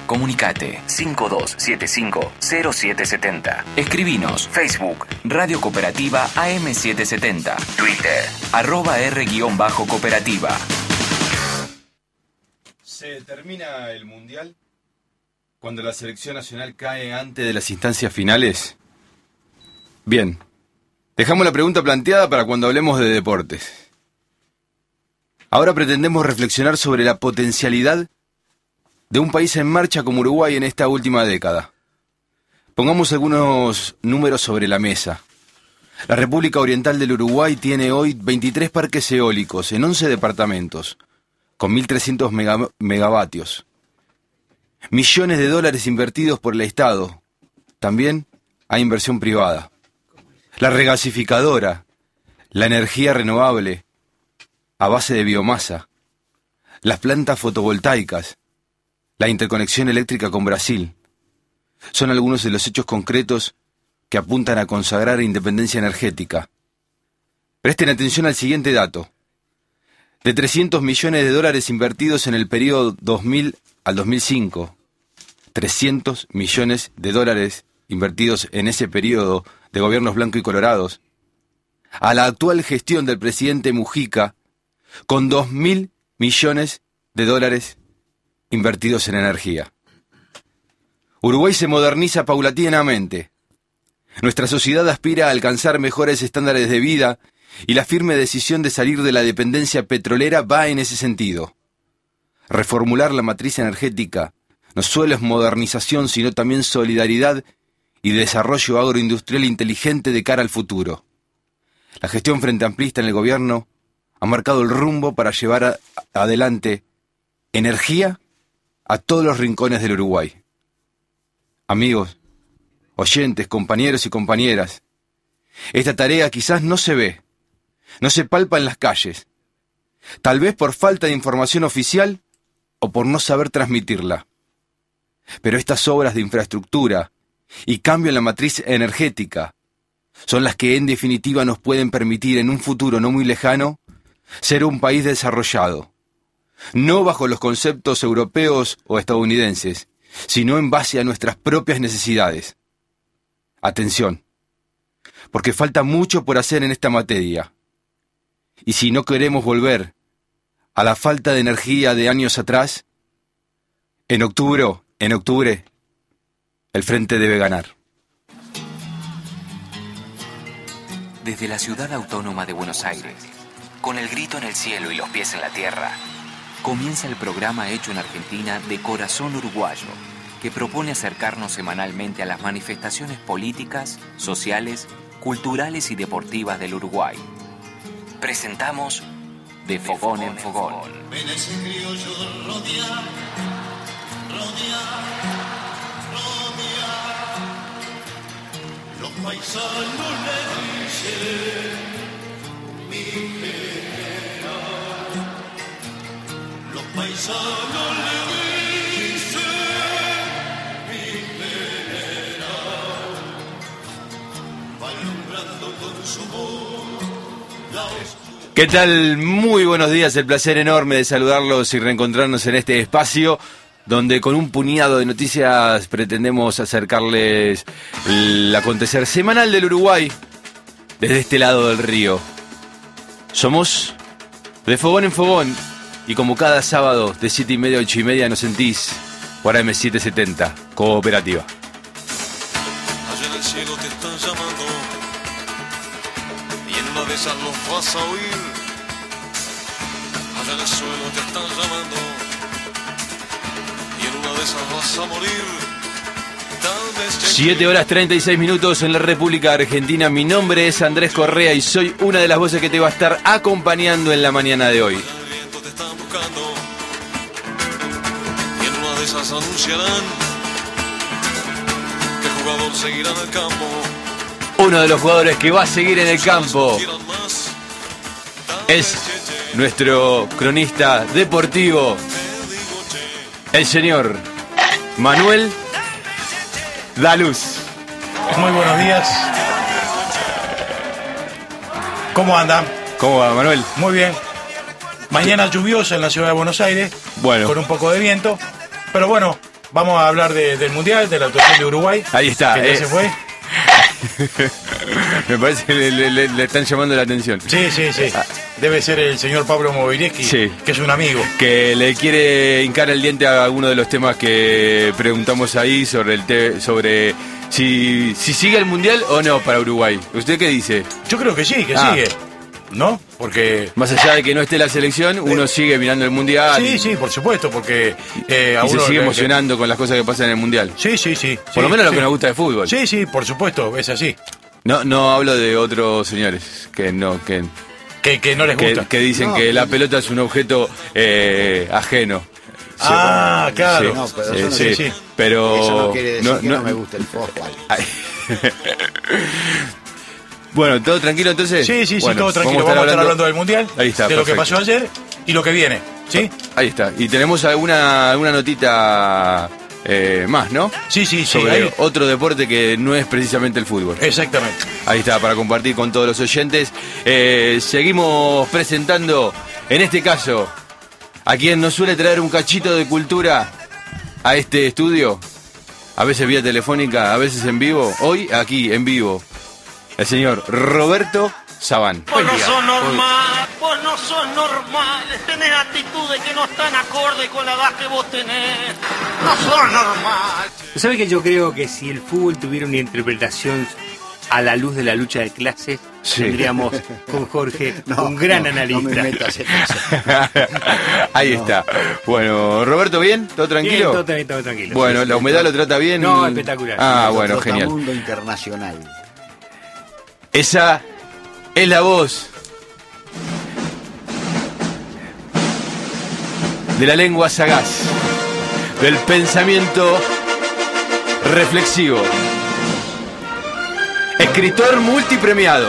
Comunicate 5275-0770. Escribinos Facebook Radio Cooperativa AM770. Twitter @R_cooperativa. ¿Se termina el Mundial cuando la selección nacional cae antes de las instancias finales? Bien, dejamos la pregunta planteada para cuando hablemos de deportes. Ahora pretendemos reflexionar sobre la potencialidad de un país en marcha como Uruguay en esta última década. Pongamos algunos números sobre la mesa. La República Oriental del Uruguay tiene hoy 23 parques eólicos en 11 departamentos, con 1.300 megavatios. Millones de dólares invertidos por el Estado. También hay inversión privada. La regasificadora, la energía renovable a base de biomasa, las plantas fotovoltaicas, la interconexión eléctrica con Brasil, son algunos de los hechos concretos que apuntan a consagrar independencia energética. Presten atención al siguiente dato. De 300 millones de dólares invertidos en el periodo 2000 al 2005, 300 millones de dólares invertidos en ese periodo de gobiernos blancos y colorados, a la actual gestión del presidente Mujica, con 2.000 millones de dólares invertidos en energía. Uruguay se moderniza paulatinamente. Nuestra sociedad aspira a alcanzar mejores estándares de vida y la firme decisión de salir de la dependencia petrolera va en ese sentido. Reformular la matriz energética no solo es modernización, sino también solidaridad y desarrollo agroindustrial inteligente de cara al futuro. La gestión frente amplista en el gobierno ha marcado el rumbo para llevar adelante energía a todos los rincones del Uruguay. Amigos, oyentes, compañeros y compañeras, esta tarea quizás no se ve, no se palpa en las calles, tal vez por falta de información oficial o por no saber transmitirla. Pero estas obras de infraestructura y cambio en la matriz energética son las que en definitiva nos pueden permitir en un futuro no muy lejano ser un país desarrollado, no bajo los conceptos europeos o estadounidenses, sino en base a nuestras propias necesidades. Atención, porque falta mucho por hacer en esta materia. Y si no queremos volver a la falta de energía de años atrás, en octubre, el Frente debe ganar. Desde la ciudad autónoma de Buenos Aires, con el grito en el cielo y los pies en la tierra, comienza el programa hecho en Argentina de Corazón Uruguayo, que propone acercarnos semanalmente a las manifestaciones políticas, sociales, culturales y deportivas del Uruguay. Presentamos De Fogón en Fogón. Ven ese criollo rodea, los paisanos le dicen mi general, los paisanos le dicen mi general, va alumbrando con su voz la oscuridad. ¿Qué tal? Muy buenos días, el placer enorme de saludarlos y reencontrarnos en este espacio donde con un puñado de noticias pretendemos acercarles el acontecer semanal del Uruguay desde este lado del río. Somos De Fogón en Fogón y como cada sábado de 7:30 a 8:30 nos sentís por AM770, Cooperativa. Allá en el cielo te están llamando y en una de esas los vas a oír. Allá en el suelo te están llamando y en una de esas vas a morir. 7 horas 36 minutos en la República Argentina. Mi nombre es Andrés Correa y soy una de las voces que te va a estar acompañando en la mañana de hoy. El viento te están buscando y en una de esas anunciarán que el jugador seguirá en el campo. Uno de los jugadores que va a seguir en el campo es nuestro cronista deportivo, el señor Manuel Daluz. Muy buenos días. ¿Cómo anda? ¿Cómo va, Manuel? Muy bien. Mañana lluviosa en la ciudad de Buenos Aires, Bueno. con un poco de viento, pero bueno, vamos a hablar del Mundial, de la actuación de Uruguay. Ahí está. Que ya se fue. Me parece que le están llamando la atención. Sí. Debe ser el señor Pablo Movireschi, Sí. que es un amigo. Que le quiere hincar el diente a alguno de los temas que preguntamos ahí sobre si sigue el Mundial o no para Uruguay. ¿Usted qué dice? Yo creo que sí, que sigue. ¿No? Porque... Más allá de que no esté la selección, uno sigue mirando el Mundial. Sí, por supuesto, porque... a Y se uno sigue le- emocionando con las cosas que pasan en el Mundial. Sí. Por lo menos lo sí. que nos gusta de fútbol. Sí, por supuesto, es así. No hablo de otros señores que no Que no les gusta. que dicen No, que la pelota es un objeto ajeno. Ah, claro. No, pero eso no sí, quiere- sí. Pero Eso no quiere decir que no me gusta el fútbol. Ay. Bueno, ¿todo tranquilo entonces? Sí, Bueno, todo tranquilo. Vamos a estar hablando del Mundial, Ahí está, de lo que perfecto. pasó ayer y lo que viene. ¿Sí? Ahí está. Y tenemos alguna notita más, ¿no? Sí. Sobre ahí- otro deporte que no es precisamente el fútbol. Exactamente. Ahí está, para compartir con todos los oyentes. Seguimos presentando, en este caso, a quien nos suele traer un cachito de cultura a este estudio. A veces vía telefónica, a veces en vivo. Hoy, aquí, en vivo, el señor Roberto Sabán. Vos no sos normal, vos no sos normal, tenés actitudes que no están acorde con la edad que vos tenés. No sos normal. ¿Sabe que yo creo que si el fútbol tuviera una interpretación a la luz de la lucha de clases, Sí. tendríamos con Jorge un gran analista? No me metas en eso. Ahí está. Bueno, Roberto, ¿bien? ¿Todo tranquilo? Bien, todo tranquilo. Bueno, Sí, ¿la humedad lo trata bien? No, espectacular. Ah, El bueno, genial. Mundo internacional. Esa es la voz de la lengua sagaz, del pensamiento reflexivo, escritor multipremiado.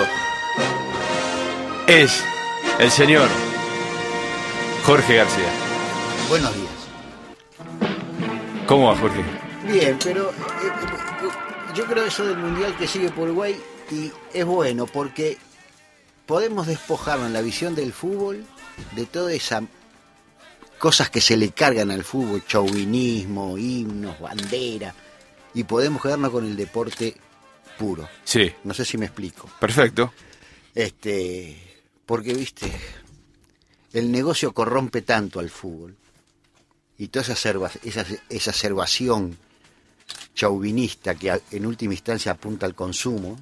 Es el señor Jorge García. Buenos días. ¿Cómo va, Jorge? Bien, pero yo creo eso del Mundial que sigue por Uruguay y es bueno porque podemos despojarnos en la visión del fútbol de todas esas cosas que se le cargan al fútbol, chauvinismo, himnos, bandera, y podemos quedarnos con el deporte puro. Sí, No sé si me explico. perfecto. Porque, viste, el negocio corrompe tanto al fútbol y toda esa exacerbación chauvinista que en última instancia apunta al consumo,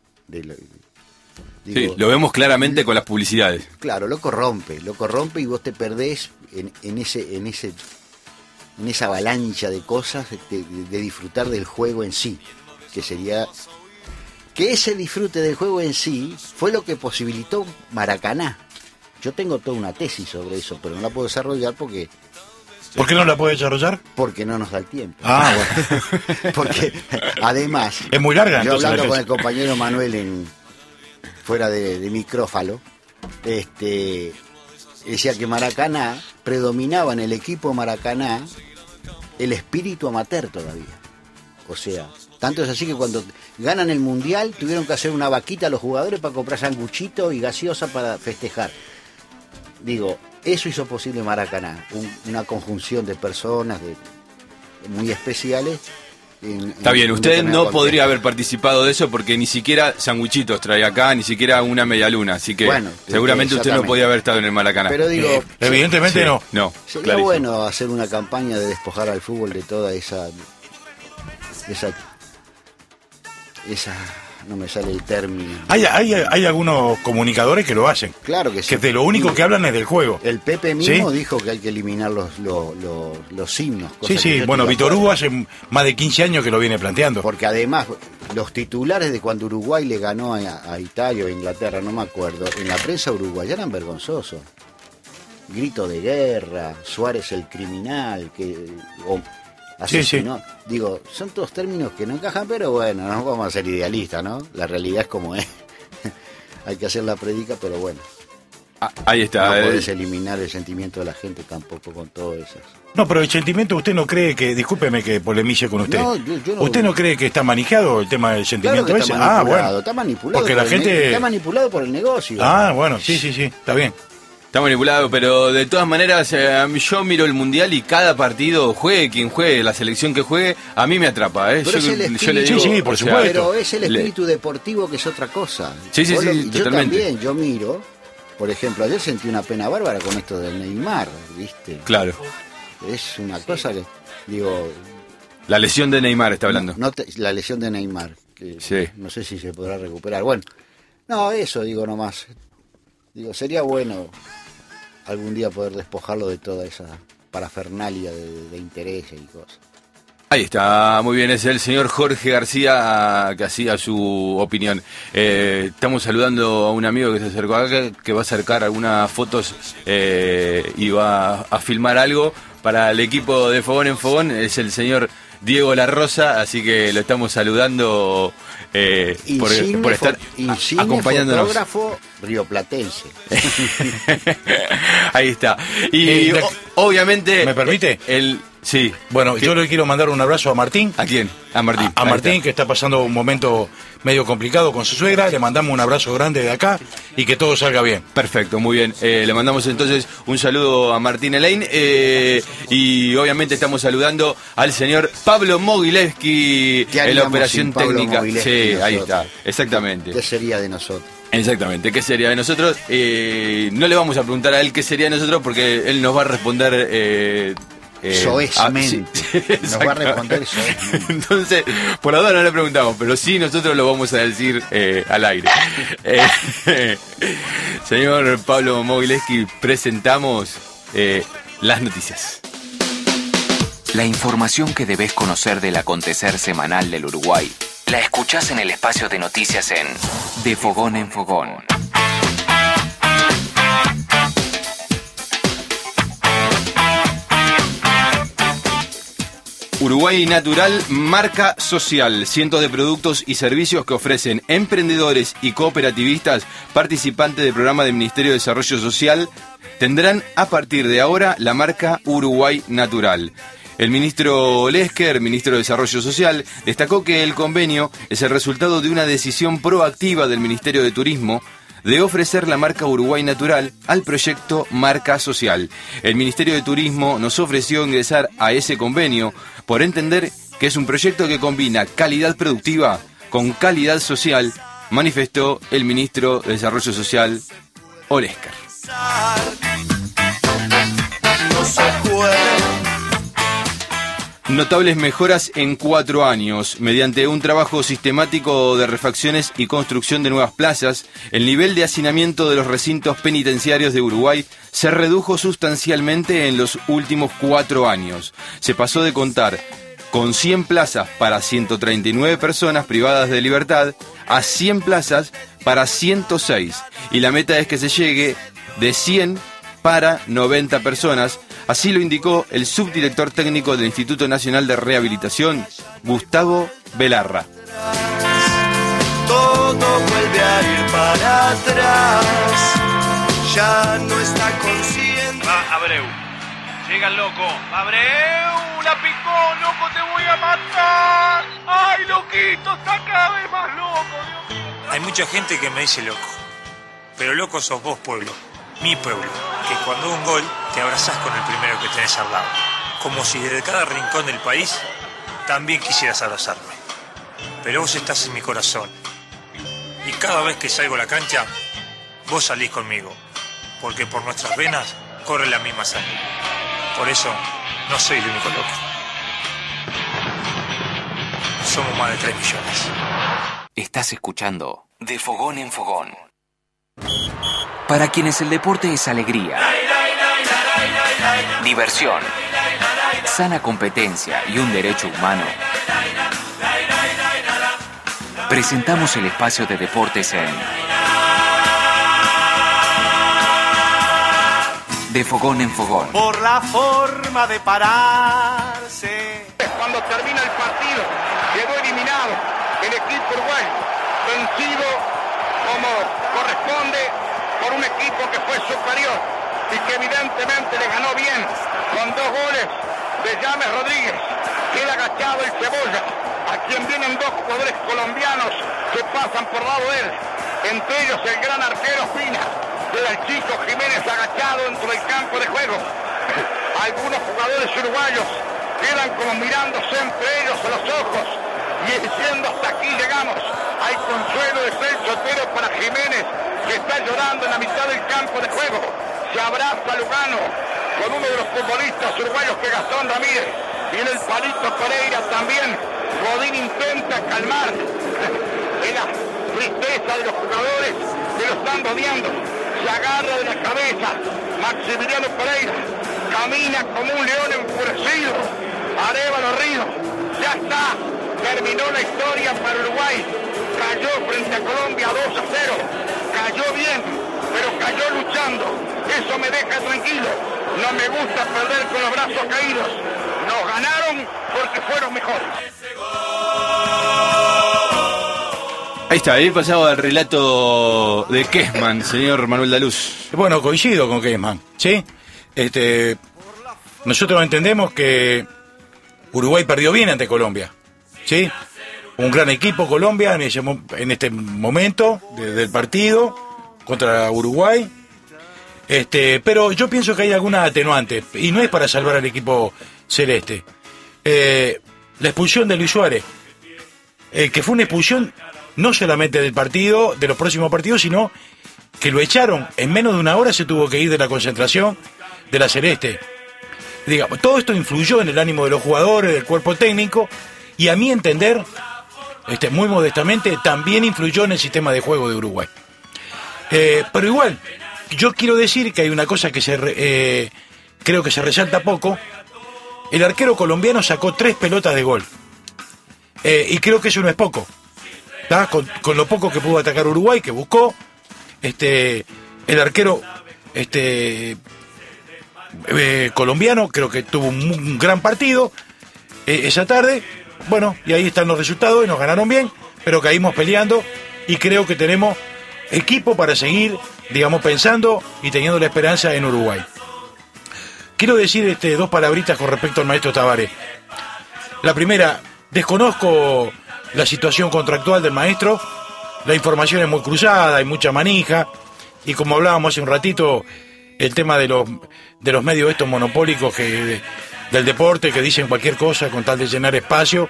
Sí, lo vemos claramente con las publicidades. claro, lo corrompe y vos te perdés en esa avalancha de cosas de disfrutar del juego en sí, que sería que ese disfrute del juego en sí fue lo que posibilitó Maracaná. Yo tengo toda una tesis sobre eso, pero no la puedo desarrollar porque ¿Por qué no la puede desarrollar? no nos da el tiempo. Ah, bueno. Porque además, Es muy larga, yo entonces, hablando la con tesis. el compañero Manuel fuera de micrófalo, decía que Maracaná predominaba en el equipo Maracaná el espíritu amateur todavía. O sea, tanto es así que cuando ganan el Mundial tuvieron que hacer una vaquita a los jugadores para comprar sanguchito y gaseosa para festejar. Digo, eso hizo posible Maracaná, una conjunción de personas muy especiales. Está bien, usted no podría haber participado de eso porque ni siquiera sandwichitos trae acá, ni siquiera una media luna, así que Bueno, seguramente usted no exactamente. podía haber estado en el Maracaná. Pero digo, Evidentemente Sí, no. No, sería clarísimo. bueno hacer una campaña de despojar al fútbol de toda esa, no me sale el término. Hay algunos comunicadores que lo hacen. Claro que sí. Que de lo único que hablan es del juego. El Pepe mismo ¿Sí? dijo que hay que eliminar los himnos. cosa Sí, que sí. yo Bueno, estoy de Víctor acuerdo. Hugo hace más de 15 años que lo viene planteando. Porque además, los titulares de cuando Uruguay le ganó a Italia o Inglaterra, no me acuerdo, en la prensa uruguaya eran vergonzosos. Grito de guerra, Suárez el criminal, asesinó. Digo, son todos términos que no encajan, pero bueno, no vamos a ser idealistas, ¿no? La realidad es como es. Hay que hacer la predica, pero bueno. Ahí está. No podés eliminar el sentimiento de la gente tampoco con todo eso. No, pero el sentimiento, usted no cree que, discúlpeme que polemice con usted. No, yo no- ¿Usted no cree que está manejado el tema del Claro sentimiento que ese? está manipulado, Bueno. está manipulado. Porque la por el gente... está manipulado por el negocio. Ah, bueno, sí, está bien. Está manipulado, pero de todas maneras yo miro el Mundial y cada partido, juegue quien juegue, la selección que juegue, a mí me atrapa. Pero es el espíritu, sí, por supuesto. Pero es el espíritu deportivo que es otra cosa. Sí, Yo totalmente. también, yo miro, por ejemplo, ayer sentí una pena bárbara con esto del Neymar, ¿viste? Claro. Es una cosa que, digo... La lesión de Neymar está hablando. La lesión de Neymar, que Sí. no sé si se podrá recuperar. Bueno, no, eso digo nomás. Digo, sería bueno algún día poder despojarlo de toda esa parafernalia de intereses y cosas. Ahí está, muy bien, es el señor Jorge García que hacía su opinión. Estamos saludando a un amigo que se acercó acá, que va a acercar algunas fotos y va a filmar algo para el equipo de Fogón en Fogón. Es el señor Diego La Rosa, así que lo estamos saludando por estar acompañándonos. Fotógrafo rioplatense. Ahí está. Y obviamente... ¿Me permite? Sí. Bueno, yo le quiero mandar un abrazo a Martín. ¿A quién? A Martín. A Martín, que está pasando un momento medio complicado con su suegra. Le mandamos un abrazo grande de acá y que todo salga bien. Perfecto, muy bien. Le mandamos entonces un saludo a Martín Elaine y obviamente estamos saludando al señor Pablo Mogilevsky en la operación técnica. Sí, ahí está, exactamente. ¿Qué sería de nosotros? Exactamente, ¿qué sería de nosotros? No le vamos a preguntar a él qué sería de nosotros porque él nos va a responder... soezmente. Sí, nos va a responder soezmente. Entonces, por la duda no le preguntamos, pero sí nosotros lo vamos a decir al aire. Señor Pablo Mogilevsky, presentamos las noticias. La información que debes conocer del acontecer semanal del Uruguay la escuchás en el espacio de noticias en De Fogón en Fogón. Uruguay Natural, marca social. Cientos de productos y servicios que ofrecen emprendedores y cooperativistas participantes del programa del Ministerio de Desarrollo Social tendrán a partir de ahora la marca Uruguay Natural. El ministro Lesker, ministro de Desarrollo Social, destacó que el convenio es el resultado de una decisión proactiva del Ministerio de Turismo de ofrecer la marca Uruguay Natural al proyecto Marca Social. El Ministerio de Turismo nos ofreció ingresar a ese convenio por entender que es un proyecto que combina calidad productiva con calidad social, manifestó el ministro de Desarrollo Social, Olesker. No se puede. Notables mejoras en 4 años. Mediante un trabajo sistemático de refacciones y construcción de nuevas plazas, el nivel de hacinamiento de los recintos penitenciarios de Uruguay se redujo sustancialmente en los últimos 4 años. Se pasó de contar con 100 plazas para 139 personas privadas de libertad a 100 plazas para 106. Y la meta es que se llegue de 100 para 90 personas. Así lo indicó el subdirector técnico del Instituto Nacional de Rehabilitación, Gustavo Belarra. Todo vuelve a ir para atrás. Ya no está consciente. Va, Abreu. Llega el loco. Abreu, la picó, loco, te voy a matar. Ay, loquito, está cada vez más loco, Dios mío. Hay mucha gente que me dice loco, pero loco sos vos, pueblo, mi pueblo, que cuando un gol te abrazás con el primero que tenés al lado, como si desde cada rincón del país también quisieras abrazarme. Pero vos estás en mi corazón, y cada vez que salgo a la cancha, vos salís conmigo, porque por nuestras venas corre la misma sangre. Por eso, no soy el único loco. Somos más de 3 millones. Estás escuchando De Fogón en Fogón. Para quienes el deporte es alegría, diversión, sana competencia y un derecho humano, presentamos el espacio de deportes en De Fogón en Fogón. Por la forma de pararse. Cuando termina el partido, quedó eliminado el equipo uruguayo, vencido como corresponde por un equipo que fue superior y que evidentemente le ganó bien con 2 goles de James Rodríguez. Queda agachado el Cebolla, a quien vienen 2 jugadores colombianos que pasan por lado de él, entre ellos el gran arquero Pina. Queda el Chico Jiménez agachado dentro del campo de juego. Algunos jugadores uruguayos quedan como mirándose entre ellos a los ojos y diciendo hasta aquí llegamos. Hay consuelo de Celso Otero para Jiménez, que está llorando en la mitad del campo de juego. Se abraza Lugano con uno de los futbolistas uruguayos, que es Gastón Ramírez. Viene el Palito Pereira también. Godín intenta calmar la tristeza de los jugadores que lo están rodeando. Se agarra de la cabeza Maximiliano Pereira. Camina como un león enfurecido. Arévalo Río. Ya está. Terminó la historia para Uruguay. Cayó frente a Colombia 2-0. Cayó bien, pero cayó luchando. Eso me deja tranquilo. No me gusta perder con los brazos caídos. Nos ganaron porque fueron mejores. Ahí está, ahí pasaba el relato de Kessman, señor Manuel Daluz. Bueno, coincido con Kessman, ¿sí? Nosotros entendemos que Uruguay perdió bien ante Colombia, ¿sí? Un gran equipo Colombia en este momento del partido contra Uruguay. Pero yo pienso que hay alguna atenuante, y no es para salvar al equipo celeste. La expulsión de Luis Suárez, que fue una expulsión no solamente del partido, de los próximos partidos, sino que lo echaron en menos de una hora, se tuvo que ir de la concentración de la celeste. Digamos, todo esto influyó en el ánimo de los jugadores, del cuerpo técnico, y a mi entender, muy modestamente, también influyó en el sistema de juego de Uruguay. Pero igual, yo quiero decir que hay una cosa que creo que se resalta poco. El arquero colombiano sacó 3 pelotas de gol. Y creo que eso no es poco. Con lo poco que pudo atacar Uruguay, que buscó, el arquero colombiano creo que tuvo un gran partido esa tarde. Bueno, y ahí están los resultados y nos ganaron bien, pero caímos peleando y creo que tenemos equipo para seguir, digamos, pensando y teniendo la esperanza en Uruguay. Quiero decir 2 palabritas con respecto al maestro Tabaré. La primera, desconozco la situación contractual del maestro, la información es muy cruzada, hay mucha manija, y como hablábamos hace un ratito, el tema de los medios estos monopólicos del deporte, que dicen cualquier cosa con tal de llenar espacio.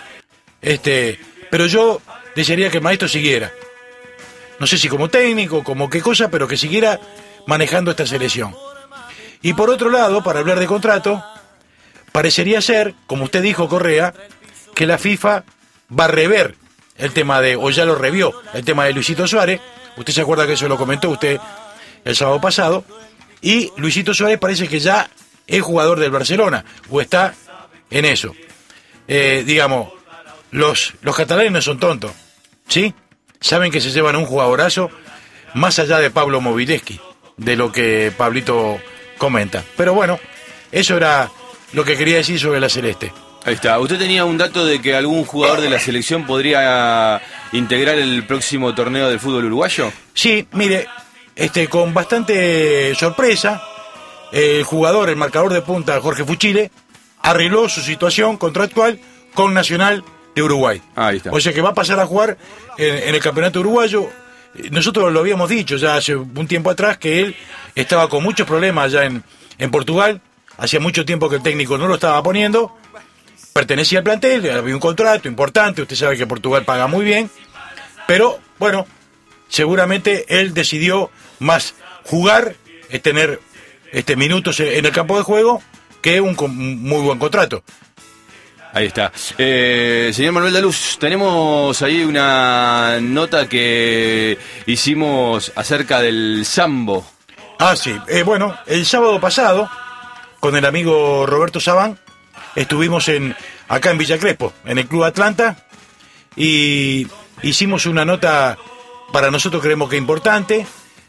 Pero yo desearía que el maestro siguiera. No sé si como técnico, como qué cosa, pero que siguiera manejando esta selección. Y por otro lado, para hablar de contrato, parecería ser, como usted dijo, Correa, que la FIFA va a rever el tema o ya lo revió, el tema de Luisito Suárez. Usted se acuerda que eso lo comentó usted el sábado pasado. Y Luisito Suárez parece que ya es jugador del Barcelona, o está en eso. Digamos, los catalanes no son tontos, ¿sí? Saben que se llevan un jugadorazo más allá de Pablo Mobileski, de lo que Pablito comenta. Pero bueno, eso era lo que quería decir sobre la Celeste. Ahí está. ¿Usted tenía un dato de que algún jugador de la selección podría integrar el próximo torneo del fútbol uruguayo? Sí, mire, con bastante sorpresa, el jugador, el marcador de punta, Jorge Fuchile, arregló su situación contractual con Nacional de Uruguay. Ahí está. O sea que va a pasar a jugar en el campeonato uruguayo. Nosotros lo habíamos dicho ya hace un tiempo atrás, que él estaba con muchos problemas allá en Portugal. Hacía mucho tiempo que el técnico no lo estaba poniendo. Pertenecía al plantel, había un contrato importante, usted sabe que Portugal paga muy bien, pero bueno, seguramente él decidió más jugar, tener minutos en el campo de juego, que un muy buen contrato. Ahí está. Señor Manuel Daluz, tenemos ahí una nota que hicimos acerca del sambo. Ah, sí. Bueno, el sábado pasado, con el amigo Roberto Sabán, estuvimos acá en Villa Crespo, en el Club Atlanta, y hicimos una nota, para nosotros creemos que importante,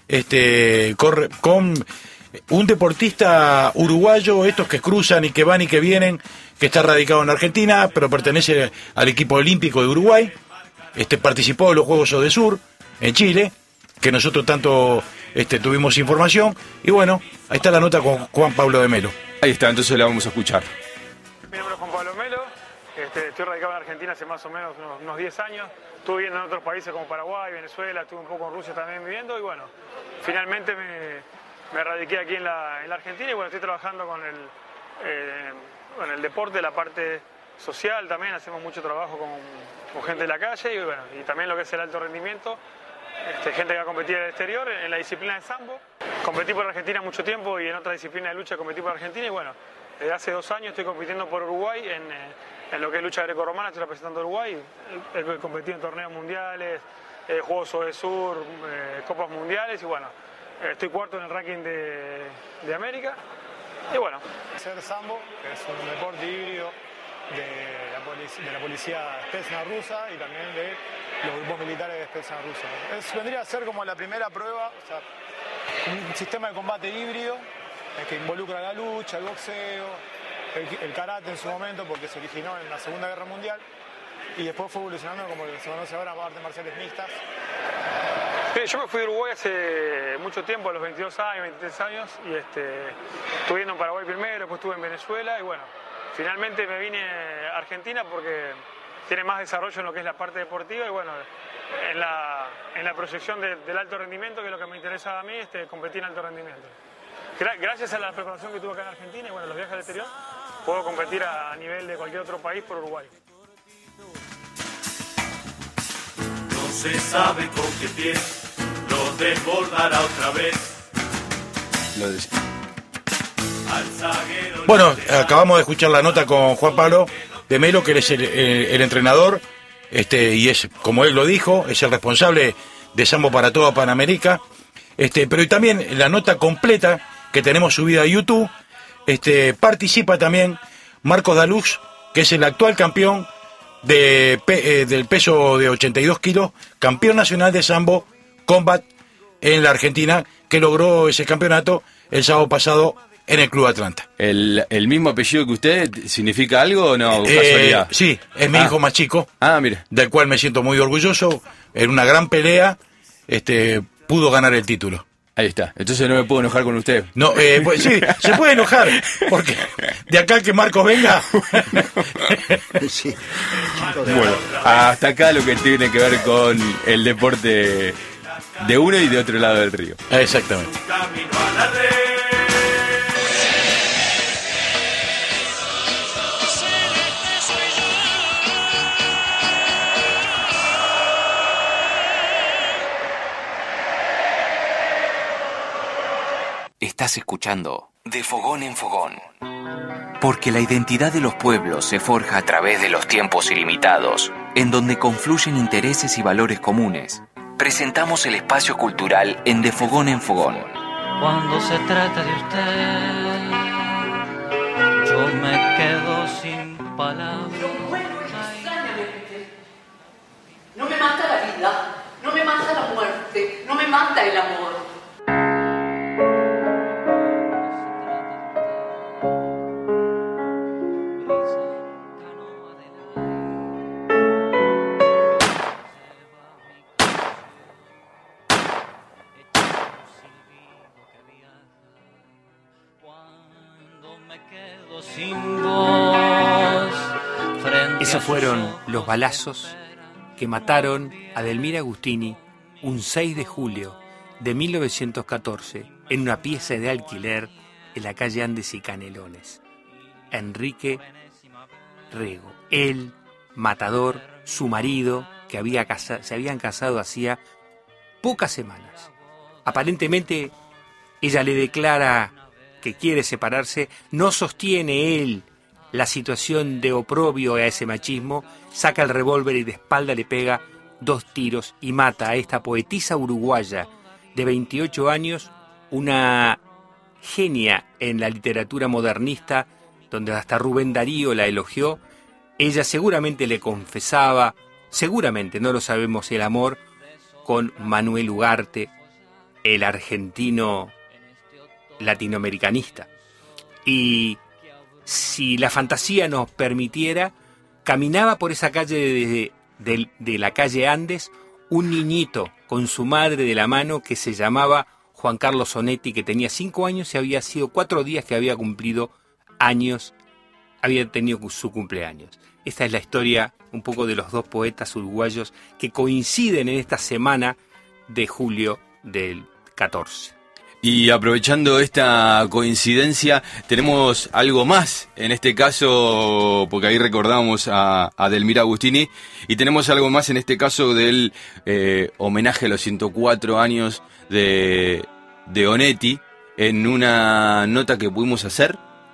con un deportista uruguayo, estos que cruzan y que van y que vienen, que está radicado en Argentina, pero pertenece al equipo olímpico de Uruguay, participó en los Juegos Odesur, en Chile, que nosotros tanto tuvimos información, y bueno, ahí está la nota con Juan Pablo de Melo. Ahí está, entonces la vamos a escuchar. Mi nombre es Juan Pablo Melo, estoy radicado en Argentina hace más o menos unos 10 años, estuve viviendo en otros países como Paraguay, Venezuela, estuve un poco en Rusia también viviendo, y bueno, finalmente me radiqué aquí en la Argentina y bueno, estoy trabajando con el deporte, la parte social también, hacemos mucho trabajo con gente de la calle y bueno, y también lo que es el alto rendimiento, gente que va a competir en el exterior, en la disciplina de sambo. Competí por Argentina mucho tiempo y en otra disciplina de lucha competí por Argentina y bueno, desde hace 2 años estoy compitiendo por Uruguay en lo que es lucha grecorromana, estoy representando a Uruguay, he competido en torneos mundiales, Juegos Sur, Copas Mundiales y bueno, estoy cuarto en el ranking de América y bueno. Hacer sambo, que es un deporte híbrido de la policía Spetsnaz rusa y también de los grupos militares de Spetsnaz rusa. Vendría a ser como la primera prueba, o sea, un sistema de combate híbrido que involucra la lucha, el boxeo, el karate en su momento, porque se originó en la Segunda Guerra Mundial y después fue evolucionando como se conoce ahora, artes marciales mixtas. Sí, yo me fui de Uruguay hace mucho tiempo, a los 22 años, 23 años, y estuve en Paraguay primero, después estuve en Venezuela y bueno, finalmente me vine a Argentina porque tiene más desarrollo en lo que es la parte deportiva y bueno, en la proyección del alto rendimiento, que es lo que me interesaba a mí, competir en alto rendimiento. Gracias a la preparación que tuve acá en Argentina y bueno, los viajes al exterior, puedo competir a nivel de cualquier otro país por Uruguay. No se sabe con qué pie lo desbordará otra vez. Al zaguero. Bueno, acabamos de escuchar la nota con Juan Pablo de Melo, que él es el entrenador, y es, como él lo dijo, es el responsable de Sambo para toda Panamérica. Pero también la nota completa que tenemos subida a YouTube, participa también Marcos Daluz, que es el actual campeón del peso de 82 kilos, campeón nacional de Sambo Combat en la Argentina, que logró ese campeonato el sábado pasado en el Club Atlanta. ¿El mismo apellido que usted significa algo o no? Casualidad. Sí, es mi hijo más chico, mira, del cual me siento muy orgulloso. En una gran pelea pudo ganar el título. Ahí está, entonces no me puedo enojar con usted. No, pues sí, se puede enojar, porque de acá que Marcos venga. Sí. Bueno, hasta acá lo que tiene que ver con el deporte de uno y de otro lado del río. Exactamente. Estás escuchando De Fogón en Fogón. Porque la identidad de los pueblos se forja a través de los tiempos ilimitados, en donde confluyen intereses y valores comunes. Presentamos el espacio cultural en De Fogón en Fogón. Cuando se trata de usted, yo me quedo sin palabras. No me mata la vida, no me mata la muerte, no me mata el amor. Esos fueron los balazos que mataron a Delmira Agustini un 6 de julio de 1914 en una pieza de alquiler en la calle Andes y Canelones. Enrique Rego, el matador, su marido, que se habían casado hacía pocas semanas. Aparentemente ella le declara que quiere separarse, no sostiene él la situación de oprobio a ese machismo, saca el revólver y de espalda le pega 2 tiros y mata a esta poetisa uruguaya de 28 años, una genia en la literatura modernista, donde hasta Rubén Darío la elogió. Ella seguramente le confesaba, seguramente, no lo sabemos, el amor con Manuel Ugarte, el argentino latinoamericanista. Y si la fantasía nos permitiera, caminaba por esa calle de la calle Andes un niñito con su madre de la mano que se llamaba Juan Carlos Sonetti, que tenía 5 años y había sido 4 días que había cumplido años, había tenido su cumpleaños. Esta es la historia un poco de los 2 poetas uruguayos que coinciden en esta semana de julio del 14. Y aprovechando esta coincidencia, tenemos algo más, en este caso, porque ahí recordamos a Delmira Agustini, y tenemos algo más en este caso del homenaje a los 104 años de Onetti, en una nota que pudimos hacer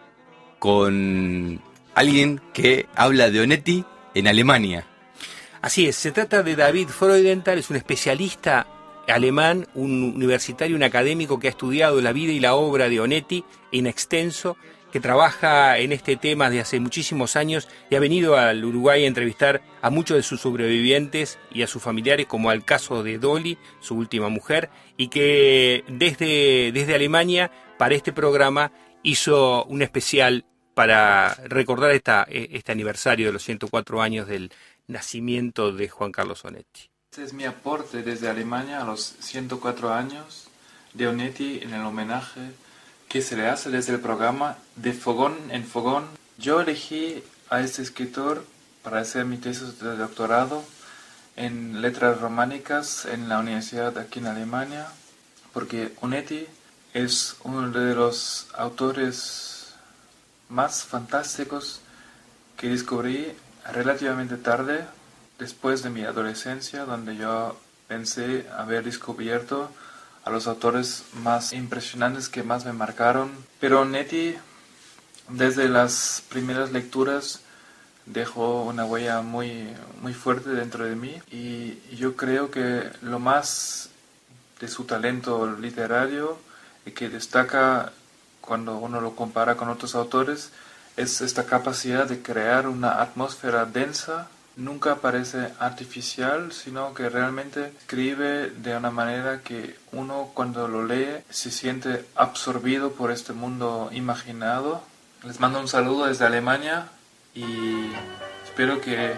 con alguien que habla de Onetti en Alemania. Así es, se trata de David Freudenthal, es un especialista alemán, un universitario, un académico que ha estudiado la vida y la obra de Onetti in extenso, que trabaja en este tema desde hace muchísimos años y ha venido al Uruguay a entrevistar a muchos de sus sobrevivientes y a sus familiares, como al caso de Dolly, su última mujer, y que desde Alemania, para este programa, hizo un especial para recordar este aniversario de los 104 años del nacimiento de Juan Carlos Onetti. Este es mi aporte desde Alemania a los 104 años de Onetti en el homenaje que se le hace desde el programa De Fogón en Fogón. Yo elegí a este escritor para hacer mi tesis de doctorado en letras románicas en la universidad aquí en Alemania, porque Onetti es uno de los autores más fantásticos que descubrí relativamente tarde, después de mi adolescencia, donde yo pensé haber descubierto a los autores más impresionantes que más me marcaron. Pero Onetti, desde las primeras lecturas, dejó una huella muy, muy fuerte dentro de mí, y yo creo que lo más de su talento literario y que destaca cuando uno lo compara con otros autores es esta capacidad de crear una atmósfera densa. Nunca parece artificial, sino que realmente escribe de una manera que uno, cuando lo lee, se siente absorbido por este mundo imaginado. Les mando un saludo desde Alemania y espero que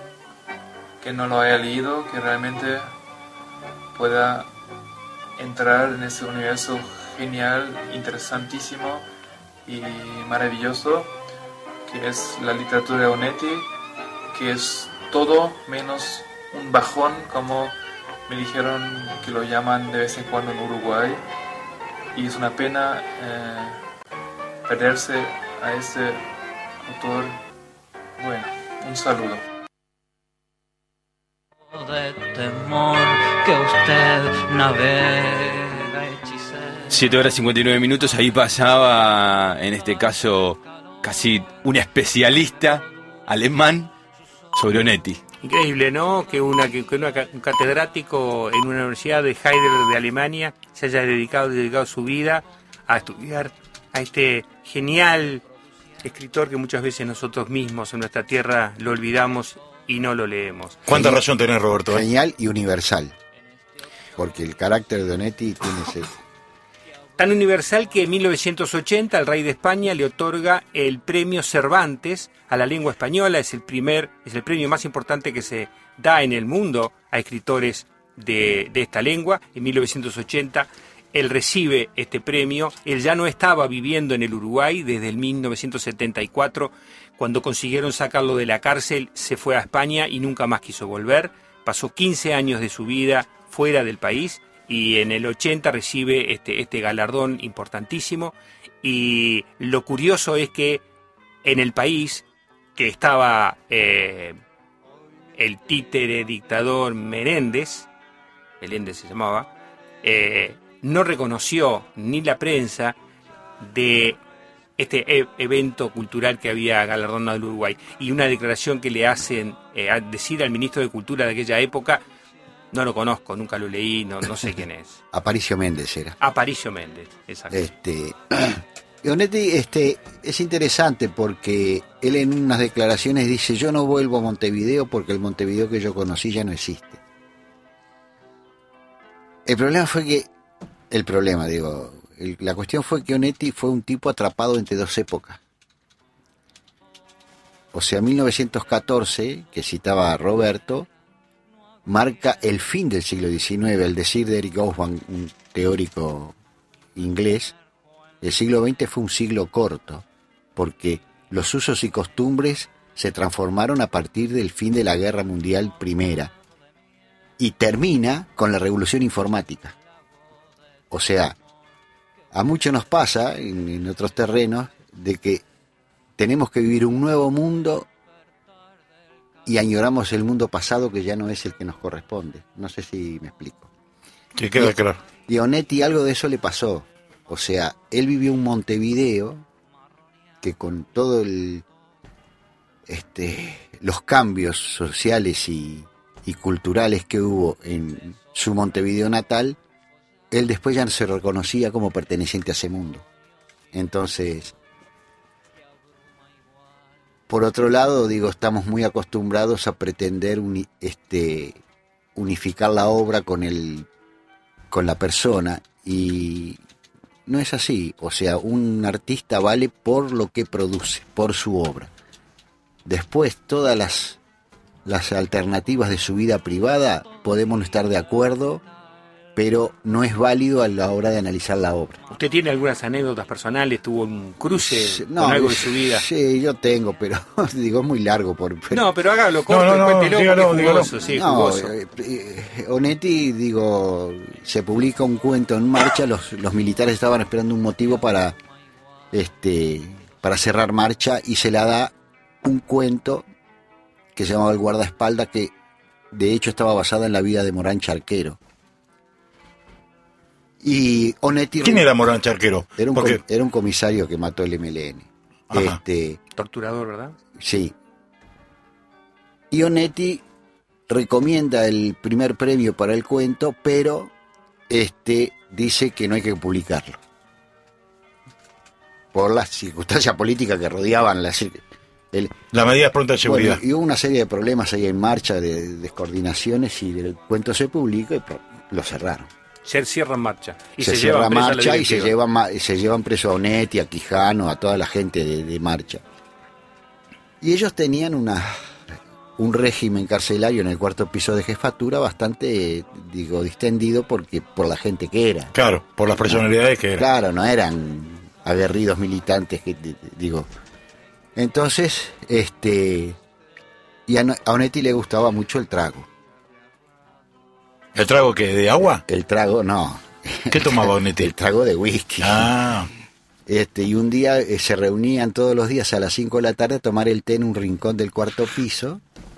no lo haya leído, que realmente pueda entrar en este universo genial, interesantísimo y maravilloso que es la literatura de Onetti, que es todo menos un bajón, como me dijeron que lo llaman de vez en cuando en Uruguay, y es una pena perderse a este autor. Bueno, un saludo. De temor que usted navega hechicero. 7:59, ahí pasaba, en este caso, casi un especialista alemán sobre Onetti. Increíble, ¿no? Que un catedrático en una universidad de Heidelberg de Alemania se haya dedicado su vida a estudiar a este genial escritor que muchas veces nosotros mismos en nuestra tierra lo olvidamos y no lo leemos. ¿Cuánta razón tenés, Roberto? Genial y universal, porque el carácter de Onetti tiene ese... Tan universal que en 1980 el rey de España le otorga el premio Cervantes a la lengua española. Es el premio más importante que se da en el mundo a escritores de esta lengua. En 1980 él recibe este premio. Él ya no estaba viviendo en el Uruguay desde el 1974. Cuando consiguieron sacarlo de la cárcel, se fue a España y nunca más quiso volver. Pasó 15 años de su vida fuera del país. Y en el 80 recibe este galardón importantísimo. Y lo curioso es que en el país que estaba el títere dictador Menéndez se llamaba, no reconoció ni la prensa de este evento cultural que había galardonado el Uruguay. Y una declaración que le hacen decir al ministro de Cultura de aquella época: no lo conozco, nunca lo leí, no sé quién es. Aparicio Méndez era. Aparicio Méndez, exacto. Onetti es interesante porque él en unas declaraciones dice: yo no vuelvo a Montevideo porque el Montevideo que yo conocí ya no existe. La cuestión fue que Onetti fue un tipo atrapado entre dos épocas. O sea, 1914, que citaba a Roberto, marca el fin del siglo XIX, al decir de Eric Hobsbawm, un teórico inglés. El siglo XX fue un siglo corto, porque los usos y costumbres se transformaron a partir del fin de la Guerra Mundial I y termina con la revolución informática. O sea, a muchos nos pasa, en otros terrenos, de que tenemos que vivir un nuevo mundo y añoramos el mundo pasado que ya no es el que nos corresponde. No sé si me explico. Que queda claro. Y a Onetti algo de eso le pasó. O sea, él vivió un Montevideo que con todo los cambios sociales y culturales que hubo en su Montevideo natal, él después ya no se reconocía como perteneciente a ese mundo. Entonces, por otro lado, digo, estamos muy acostumbrados a pretender unificar la obra con la persona, y no es así. O sea, un artista vale por lo que produce, por su obra. Después, todas las alternativas de su vida privada podemos no estar de acuerdo, pero no es válido a la hora de analizar la obra. ¿Usted tiene algunas anécdotas personales? ¿Tuvo un cruce con algo de su vida? Sí, yo tengo, pero digo, es muy largo. No, pero hágalo corto, cuéntelo, dígalo. Jugoso, sí, jugoso. Onetti, digo, se publica un cuento en Marcha, los militares estaban esperando un motivo para cerrar Marcha, y se la da un cuento que se llamaba El guardaespaldas, que de hecho estaba basada en la vida de Morán Charquero. Y Onetti... ¿Quién era Morán Charquero? Era un comisario que mató el MLN. Torturador, ¿verdad? Sí. Y Onetti recomienda el primer premio para el cuento, pero dice que no hay que publicarlo. Por las circunstancias políticas que rodeaban la medida pronta de seguridad. Bueno, y hubo una serie de problemas ahí en Marcha, de descoordinaciones, y el cuento se publica y lo cerraron. Se cierra Marcha. Y se cierra Marcha y se llevan preso a Onetti, a Quijano, a toda la gente de Marcha. Y ellos tenían un régimen carcelario en el cuarto piso de jefatura bastante, distendido, por la gente que era. Claro, por las personalidades que eran. Claro, no eran aguerridos militantes, Entonces, y a Onetti le gustaba mucho el trago. ¿El trago qué? ¿De agua? El trago, no. ¿Qué tomaba Onetti? El trago de whisky. Ah. Y un día se reunían todos los días a las 5 de la tarde a tomar el té en un rincón del cuarto piso.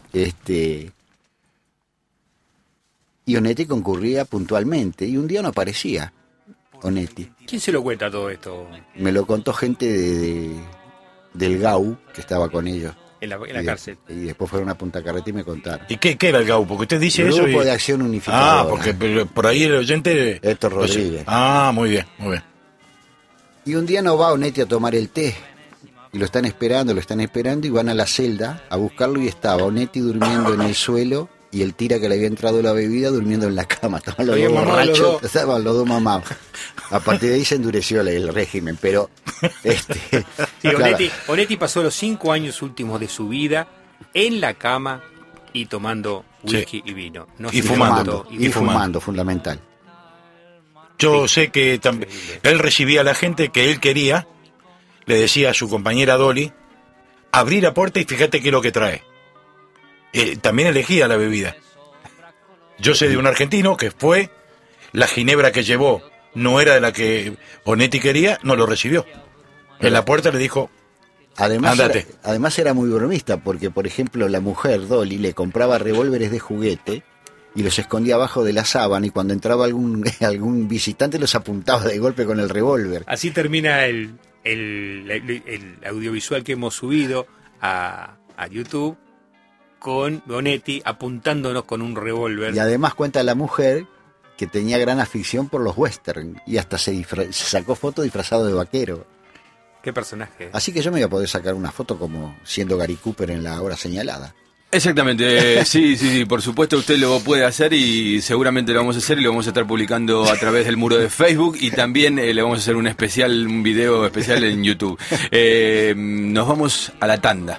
Y Onetti concurría puntualmente. Y un día no aparecía Onetti. ¿Quién se lo cuenta todo esto? Me lo contó gente del GAU, que estaba con ellos. En la cárcel. Y después fueron a Punta Carreta y me contaron. ¿Y qué era el GAU? Porque usted dice eso. Grupo de Acción Unificadora. Ah, porque por ahí el oyente... Héctor Rodríguez. Muy bien, muy bien. Y un día no va Onetti a tomar el té. Y lo están esperando, y van a la celda a buscarlo, y estaba Onetti durmiendo en el suelo, y el tira que le había entrado la bebida durmiendo en la cama. Estaban los dos borrachos, estaban los dos mamados. A partir de ahí se endureció el régimen, pero... Sí, claro. Onetti pasó los 5 años últimos de su vida en la cama y tomando whisky y vino. Y fumando, fundamental. Yo sé que él recibía a la gente que él quería, le decía a su compañera Dolly, abrí la puerta y fíjate qué es lo que trae. También elegía la bebida. Yo sé de un argentino que fue, la ginebra que llevó no era de la que Onetti quería, no lo recibió. En la puerta le dijo, ándate. Además era muy bromista, porque por ejemplo la mujer Dolly le compraba revólveres de juguete y los escondía abajo de la sábana, y cuando entraba algún visitante los apuntaba de golpe con el revólver. Así termina el audiovisual que hemos subido a YouTube, con Onetti apuntándonos con un revólver. Y además cuenta la mujer que tenía gran afición por los western, y hasta se sacó foto disfrazado de vaquero. ¿Qué personaje? Así que yo me voy a poder sacar una foto como siendo Gary Cooper en la hora señalada. Exactamente, sí, por supuesto usted lo puede hacer, y seguramente lo vamos a hacer, y lo vamos a estar publicando a través del muro de Facebook, y también le vamos a hacer un video especial en YouTube. Nos vamos a la tanda.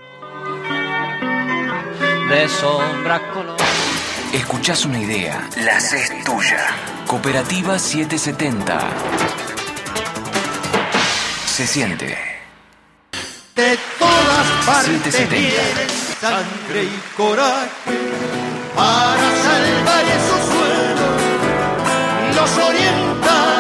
De sombra color. Escuchás una idea, la haces tuya. Cooperativa 770. Se siente. De todas partes 770. viene sangre y coraje para salvar esos suelos. Los orientales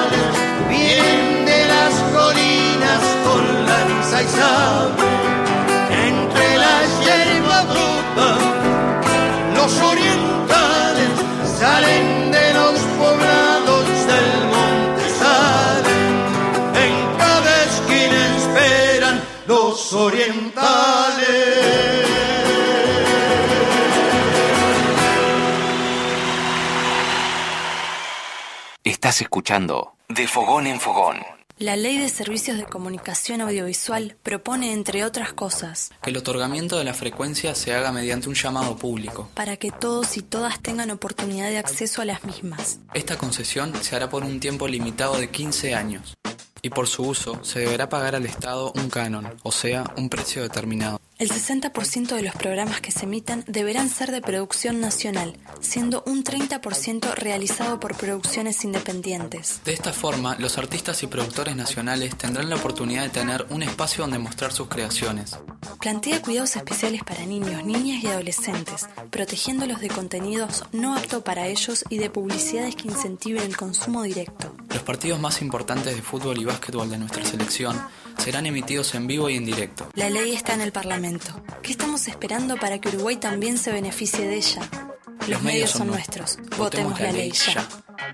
Estás escuchando De Fogón en Fogón. La Ley de Servicios de Comunicación Audiovisual propone, entre otras cosas, que el otorgamiento de la frecuencia se haga mediante un llamado público, para que todos y todas tengan oportunidad de acceso a las mismas. Esta concesión se hará por un tiempo limitado de 15 años, y por su uso se deberá pagar al Estado un canon, o sea, un precio determinado. El 60% de los programas que se emitan deberán ser de producción nacional, siendo un 30% realizado por producciones independientes. De esta forma, los artistas y productores nacionales tendrán la oportunidad de tener un espacio donde mostrar sus creaciones. Plantea cuidados especiales para niños, niñas y adolescentes, protegiéndolos de contenidos no aptos para ellos y de publicidades que incentiven el consumo directo. Los partidos más importantes de fútbol y básquetbol de nuestra selección serán emitidos en vivo y en directo. La ley está en el Parlamento. ¿Qué estamos esperando para que Uruguay también se beneficie de ella? Los medios son nuestros. Votemos la ley ya.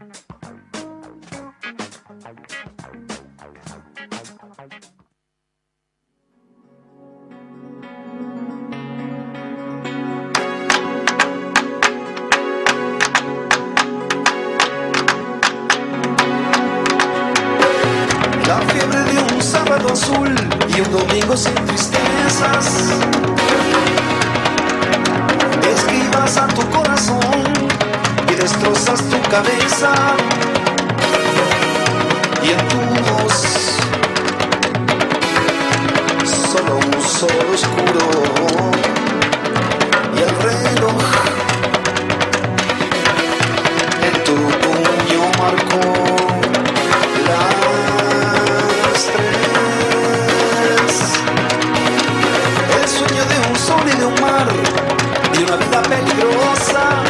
La fiebre de un sábado azul y un domingo sin tristezas. Esquivas a tu corazón y destrozas tu cabeza. Y en tu voz solo un sol oscuro y el reloj en tu puño marcó las 3. El sueño de un sol y de un mar, de una vida peligrosa,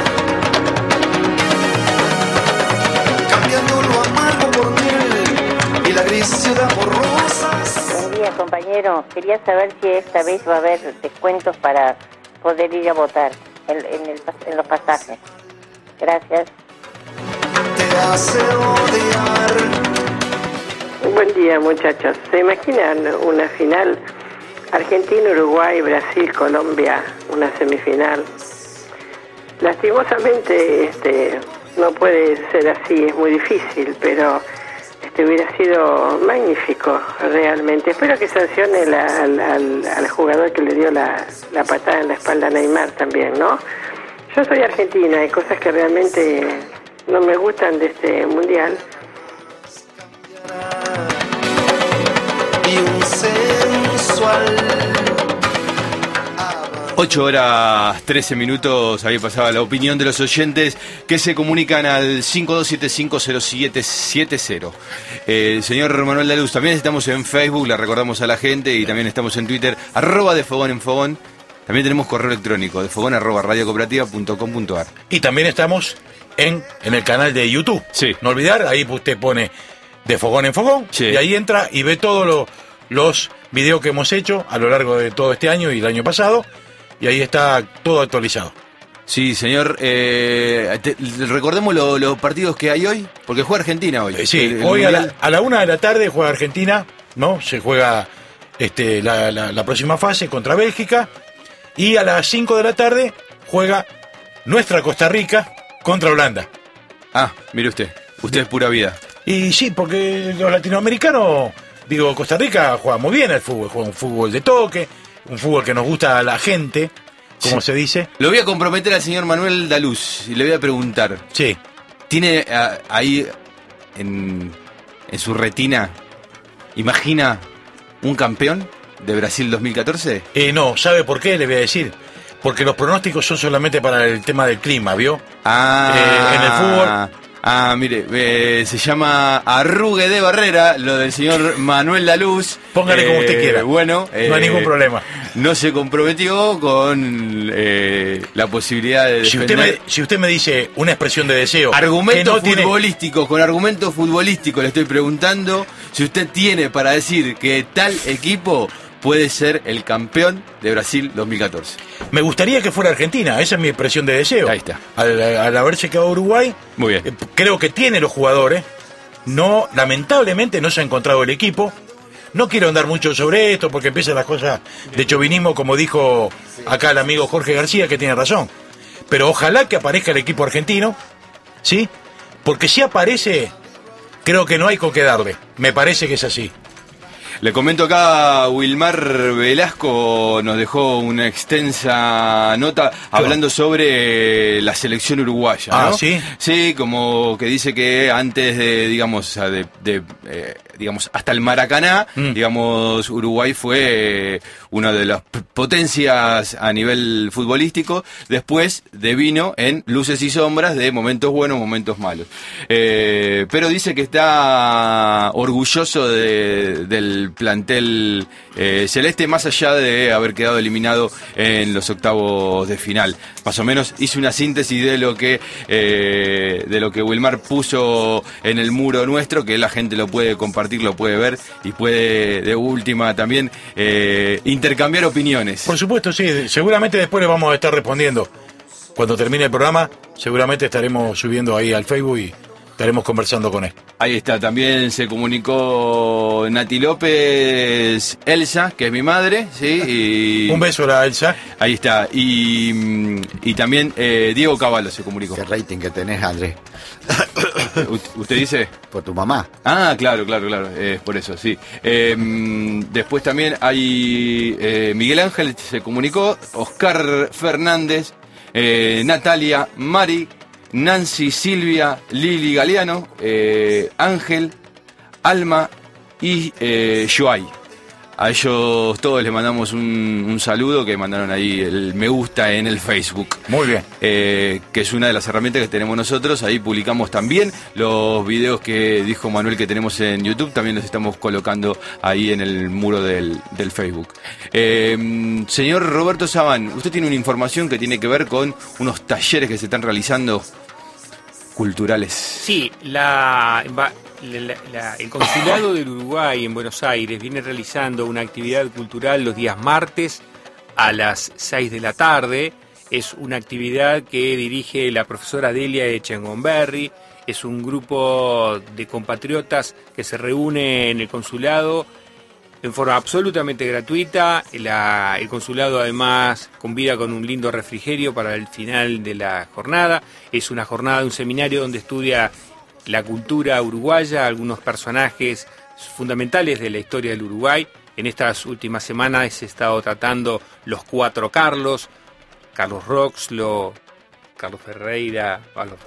cambiando lo amargo por miel y la gris ciudad por rosas. Buen día, compañero. Quería saber si esta vez va a haber descuentos para poder ir a votar en los pasajes. Gracias. Te hace odiar. Buen día, muchachos. ¿Se imaginan una final? Argentina, Uruguay, Brasil, Colombia, una semifinal. Lastimosamente no puede ser así, es muy difícil, pero hubiera sido magnífico realmente. Espero que sancione al jugador que le dio la patada en la espalda a Neymar también, ¿no? Yo soy argentina, hay cosas que realmente no me gustan de este mundial. Y un sensual 8 horas 13 minutos, ahí pasaba la opinión de los oyentes que se comunican al 52750770. Señor Manuel Daluz, también estamos en Facebook, le recordamos a la gente, y también estamos en Twitter, @de Fogón en Fogón. También tenemos correo electrónico, de fogón@radiocooperativa.com.ar. Y también estamos en el canal de YouTube. Sí. No olvidar, ahí usted pone De Fogón en Fogón, sí, y ahí entra y ve todos los videos que hemos hecho a lo largo de todo este año y el año pasado, y ahí está todo actualizado. Sí, señor. Recordemos los partidos que hay hoy, porque juega Argentina hoy. Sí, hoy a la 1 de la tarde juega Argentina, ¿no? Se juega la próxima fase contra Bélgica, y a las 5 de la tarde juega nuestra Costa Rica contra Holanda. Ah, mire usted es pura vida. Y sí, porque los latinoamericanos, Costa Rica juega muy bien al fútbol, juega un fútbol de toque, un fútbol que nos gusta a la gente, como se dice. Lo voy a comprometer al señor Manuel Daluz y le voy a preguntar. Sí. ¿Tiene ahí en su retina, imagina un campeón de Brasil 2014? No, ¿sabe por qué? Le voy a decir. Porque los pronósticos son solamente para el tema del clima, ¿vio? En el fútbol. Mire, se llama Arrugue de Barrera, lo del señor Manuel Daluz. Póngale como usted quiera. Bueno, no hay ningún problema. No se comprometió con la posibilidad de defender. Si usted me dice una expresión de deseo, argumentos futbolísticos, con argumentos futbolísticos le estoy preguntando si usted tiene para decir que tal equipo puede ser el campeón de Brasil 2014. Me gustaría que fuera Argentina, esa es mi expresión de deseo. Ahí está. Al haberse quedado Uruguay, muy bien. Creo que tiene los jugadores. No, lamentablemente no se ha encontrado el equipo. No quiero andar mucho sobre esto porque empiezan las cosas de chauvinismo, como dijo acá el amigo Jorge García, que tiene razón. Pero ojalá que aparezca el equipo argentino, ¿sí? porque si aparece, creo que no hay con qué darle. Me parece que es así. Le comento acá, Wilmar Velasco nos dejó una extensa nota hablando sobre la selección uruguaya, ¿no? Ah, ¿sí? Sí, como que dice que antes de, digamos, hasta el Maracaná, digamos, Uruguay fue una de las potencias a nivel futbolístico. Después devino en luces y sombras de momentos buenos, momentos malos. Pero dice que está orgulloso del plantel celeste, más allá de haber quedado eliminado en los octavos de final. Más o menos hizo una síntesis de lo que Wilmar puso en el muro nuestro, que la gente lo puede compartir, lo puede ver y puede de última también intercambiar opiniones. Por supuesto, sí, seguramente después le vamos a estar respondiendo. Cuando termine el programa, seguramente estaremos subiendo ahí al Facebook y estaremos conversando con él. Ahí está, también se comunicó Nati López, Elsa, que es mi madre, ¿sí? Y... Un beso a la Elsa. Ahí está, y también Diego Cavallo se comunicó. Qué rating que tenés, Andrés. ¿Usted dice? Por tu mamá. Ah, claro, por eso, sí. Después también hay Miguel Ángel se comunicó, Oscar Fernández, Natalia, Mari, Nancy, Silvia, Lili Galeano, Ángel, Alma y Joay. A ellos todos les mandamos un saludo, que mandaron ahí el me gusta en el Facebook. Muy bien. Que es una de las herramientas que tenemos nosotros. Ahí publicamos también los videos que dijo Manuel que tenemos en YouTube. También los estamos colocando ahí en el muro del Facebook. Señor Roberto Sabán, usted tiene una información que tiene que ver con unos talleres que se están realizando culturales. Sí, el Consulado del Uruguay en Buenos Aires viene realizando una actividad cultural los días martes a las 6 de la tarde. Es una actividad que dirige la profesora Delia Echengonberry. Es un grupo de compatriotas que se reúne en el consulado en forma absolutamente gratuita. El consulado además convida con un lindo refrigerio para el final de la jornada. Es una jornada, un seminario donde estudia la cultura uruguaya, algunos personajes fundamentales de la historia del Uruguay. En estas últimas semanas se ha estado tratando los 4 Carlos, Carlos Roxlo, Carlos Ferreira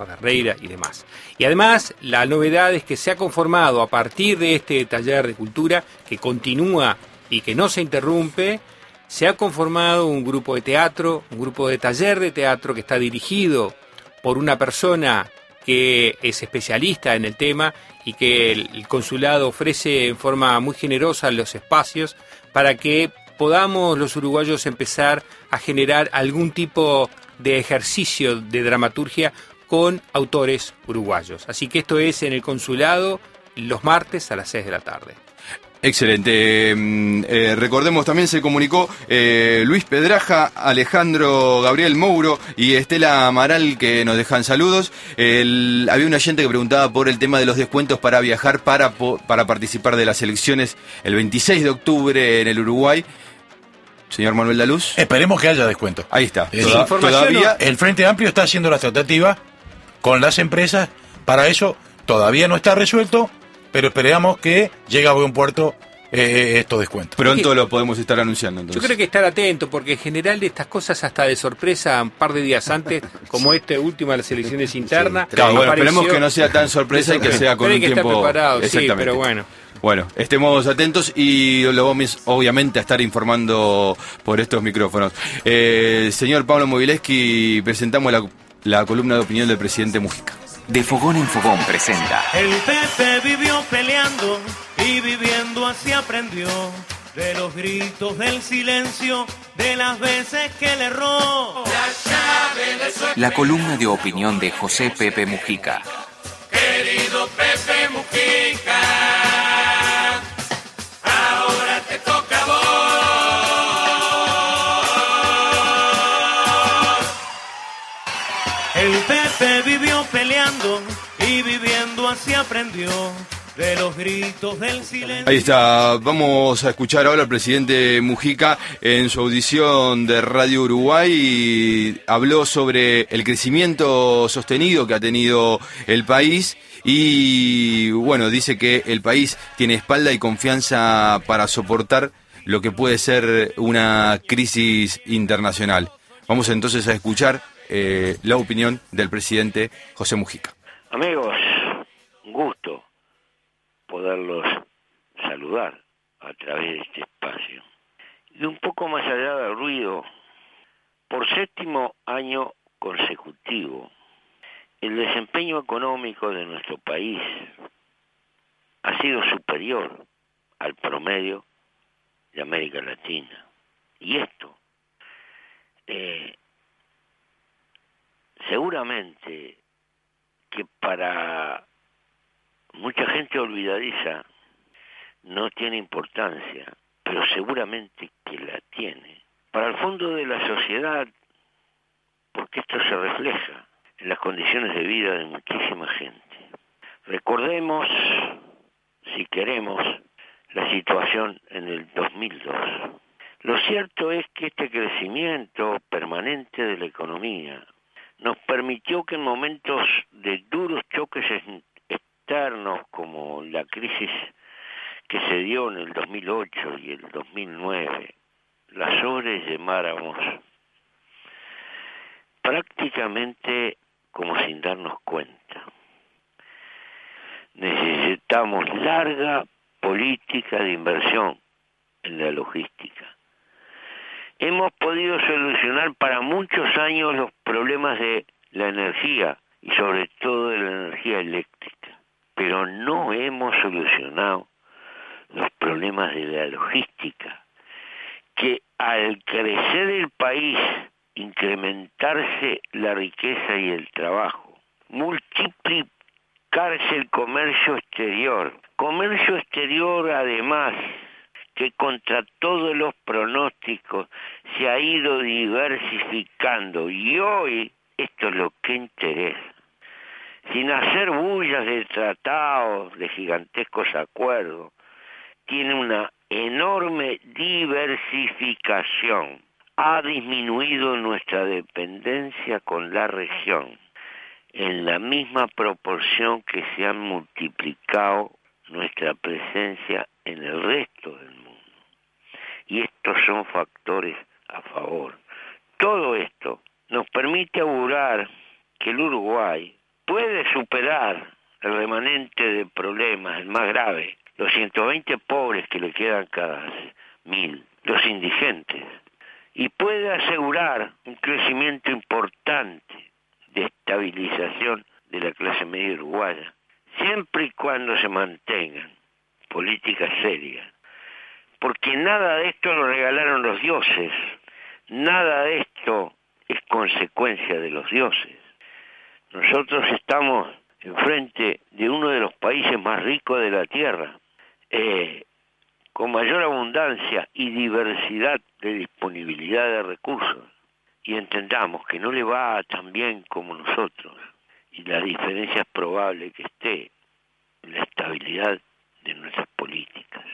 y demás. Y además la novedad es que se ha conformado a partir de este taller de cultura que continúa y que no se interrumpe, se ha conformado un grupo de teatro, un grupo de taller de teatro que está dirigido por una persona que es especialista en el tema y que el consulado ofrece en forma muy generosa los espacios para que podamos los uruguayos empezar a generar algún tipo de ejercicio de dramaturgia con autores uruguayos. Así que esto es en el consulado los martes a las 6 de la tarde. Excelente. Recordemos, también se comunicó Luis Pedraja, Alejandro Gabriel Mouro y Estela Amaral, que nos dejan saludos. Había un oyente que preguntaba por el tema de los descuentos para viajar para participar de las elecciones el 26 de octubre en el Uruguay. Señor Manuel Daluz. Esperemos que haya descuento. Ahí está. Todavía el Frente Amplio está haciendo las tratativas con las empresas. Para eso todavía no está resuelto, pero esperamos que llegue a buen puerto estos descuentos. Pronto lo podemos estar anunciando, entonces. Yo creo que estar atento, porque en general de estas cosas hasta de sorpresa, un par de días antes, como este último de las elecciones internas. Sí, claro, bueno, esperemos que no sea tan sorpresa y que sea con un tiempo. Hay que estar preparado, sí, pero bueno. Bueno, estemos atentos y lo vamos obviamente a estar informando por estos micrófonos. Señor Pablo Mobileski, presentamos la columna de opinión del presidente Mujica. De Fogón en Fogón presenta. El Pepe vivió peleando y viviendo así aprendió. De los gritos, del silencio, de las veces que le erró. La columna de opinión de José Pepe Mujica. Querido Pepe Mujica, ahora te toca a vos. El Pepe vivió peleando y viviendo así aprendió. de los gritos del silencio. Ahí está, vamos a escuchar ahora al presidente Mujica en su audición de Radio Uruguay y habló sobre el crecimiento sostenido que ha tenido el país y bueno, dice que el país tiene espalda y confianza para soportar lo que puede ser una crisis internacional. Vamos entonces a escuchar la opinión del presidente José Mujica. Amigos, un gusto poderlos saludar a través de este espacio. Y un poco más allá del ruido, por 7º año consecutivo, el desempeño económico de nuestro país ha sido superior al promedio de América Latina. Y esto, seguramente que para mucha gente olvidadiza no tiene importancia, pero seguramente que la tiene. Para el fondo de la sociedad, porque esto se refleja en las condiciones de vida de muchísima gente. Recordemos, si queremos, la situación en el 2002. Lo cierto es que este crecimiento permanente de la economía nos permitió que en momentos de duros choques externos como la crisis que se dio en el 2008 y el 2009, la sobrelleváramos prácticamente como sin darnos cuenta. Necesitamos larga política de inversión en la logística. Hemos podido solucionar para muchos años los problemas de la energía y sobre todo de la energía eléctrica, pero no hemos solucionado los problemas de la logística, que al crecer el país, incrementarse la riqueza y el trabajo, multiplicarse el comercio exterior además que contra todos los pronósticos se ha ido diversificando y hoy esto es lo que interesa. Sin hacer bullas de tratados, de gigantescos acuerdos, tiene una enorme diversificación. Ha disminuido nuestra dependencia con la región en la misma proporción que se ha multiplicado nuestra presencia en el resto del mundo. Y estos son factores a favor. Todo esto nos permite augurar que el Uruguay puede superar el remanente de problemas, el más grave, los 120 pobres que le quedan cada 1000, los indigentes, y puede asegurar un crecimiento importante de estabilización de la clase media uruguaya, siempre y cuando se mantengan políticas serias. Porque nada de esto lo regalaron los dioses, nada de esto es consecuencia de los dioses. Nosotros estamos enfrente de uno de los países más ricos de la tierra, con mayor abundancia y diversidad de disponibilidad de recursos. Y entendamos que no le va tan bien como nosotros, y la diferencia es probable que esté en la estabilidad de nuestras políticas.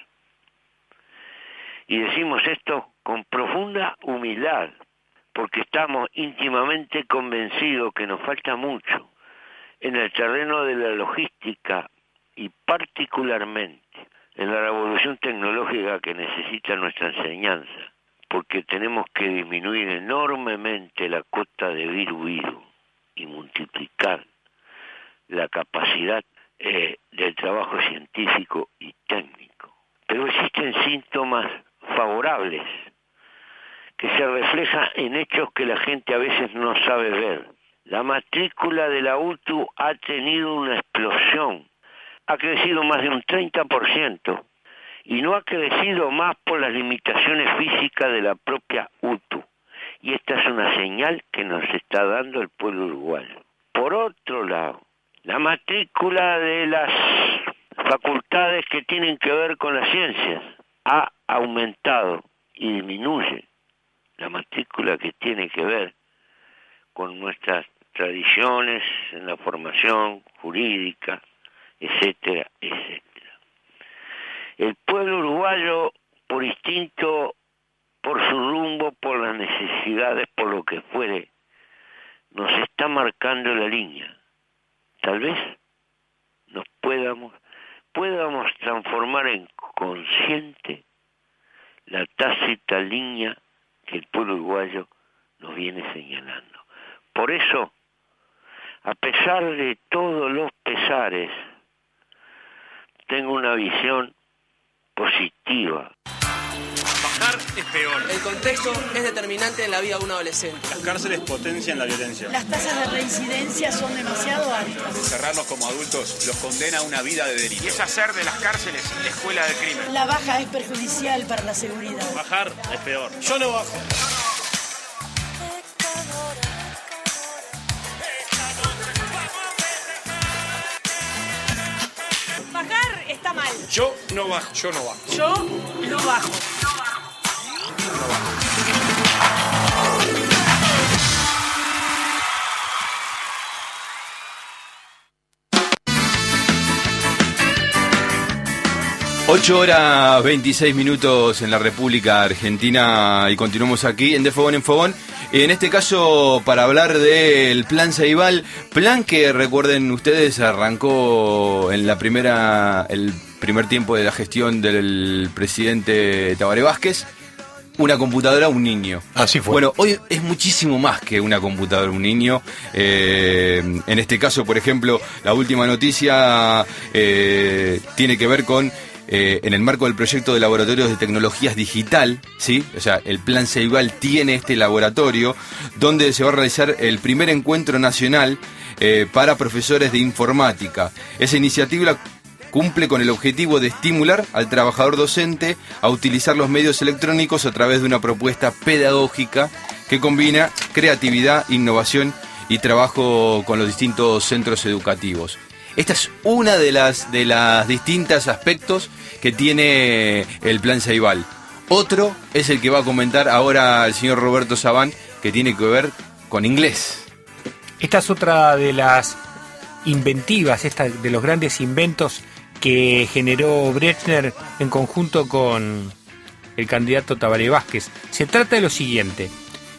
Y decimos esto con profunda humildad, porque estamos íntimamente convencidos que nos falta mucho en el terreno de la logística y particularmente en la revolución tecnológica que necesita nuestra enseñanza, porque tenemos que disminuir enormemente la cota de viru y multiplicar la capacidad del trabajo científico y técnico. Pero existen síntomas favorables que se reflejan en hechos que la gente a veces no sabe ver. La matrícula de la UTU ha tenido una explosión, ha crecido más de un 30%, y no ha crecido más por las limitaciones físicas de la propia UTU. Y esta es una señal que nos está dando el pueblo uruguayo. Por otro lado, la matrícula de las facultades que tienen que ver con las ciencias ha aumentado y disminuye la matrícula que tiene que ver con nuestras tradiciones en la formación jurídica, etcétera, etcétera. El pueblo uruguayo, por instinto, por su rumbo, por las necesidades, por lo que fuere, nos está marcando la línea. Tal vez nos podamos transformar en consciente la tácita línea que el pueblo uruguayo nos viene señalando. Por eso, a pesar de todos los pesares, tengo una visión positiva. Bajar es peor. El contexto es determinante en la vida de un adolescente. Las cárceles potencian la violencia. Las tasas de reincidencia son demasiado altas. Encerrarlos como adultos los condena a una vida de delito. Y es hacer de las cárceles la escuela del crimen. La baja es perjudicial para la seguridad. Bajar es peor. Yo no bajo. Bajar está mal. Yo no bajo. Yo no bajo. Yo no bajo. 8:26 en la República Argentina y continuamos aquí en De Fogón en Fogón. En este caso para hablar del Plan Ceibal, plan que recuerden ustedes arrancó en el primer tiempo de la gestión del presidente Tabaré Vázquez. Una computadora, un niño. Así fue. Bueno, hoy es muchísimo más que una computadora, un niño. En este caso, por ejemplo, la última noticia tiene que ver con en el marco del proyecto de laboratorios de tecnologías digital, ¿sí? O sea, el Plan Ceibal tiene este laboratorio donde se va a realizar el primer encuentro nacional para profesores de informática. Esa iniciativa cumple con el objetivo de estimular al trabajador docente a utilizar los medios electrónicos a través de una propuesta pedagógica que combina creatividad, innovación y trabajo con los distintos centros educativos. Esta es una de las distintas aspectos que tiene el Plan Ceibal. Otro es el que va a comentar ahora el señor Roberto Sabán, que tiene que ver con inglés. Esta es otra de las inventivas, de los grandes inventos que generó Brechner en conjunto con el candidato Tabaré Vázquez. Se trata de lo siguiente: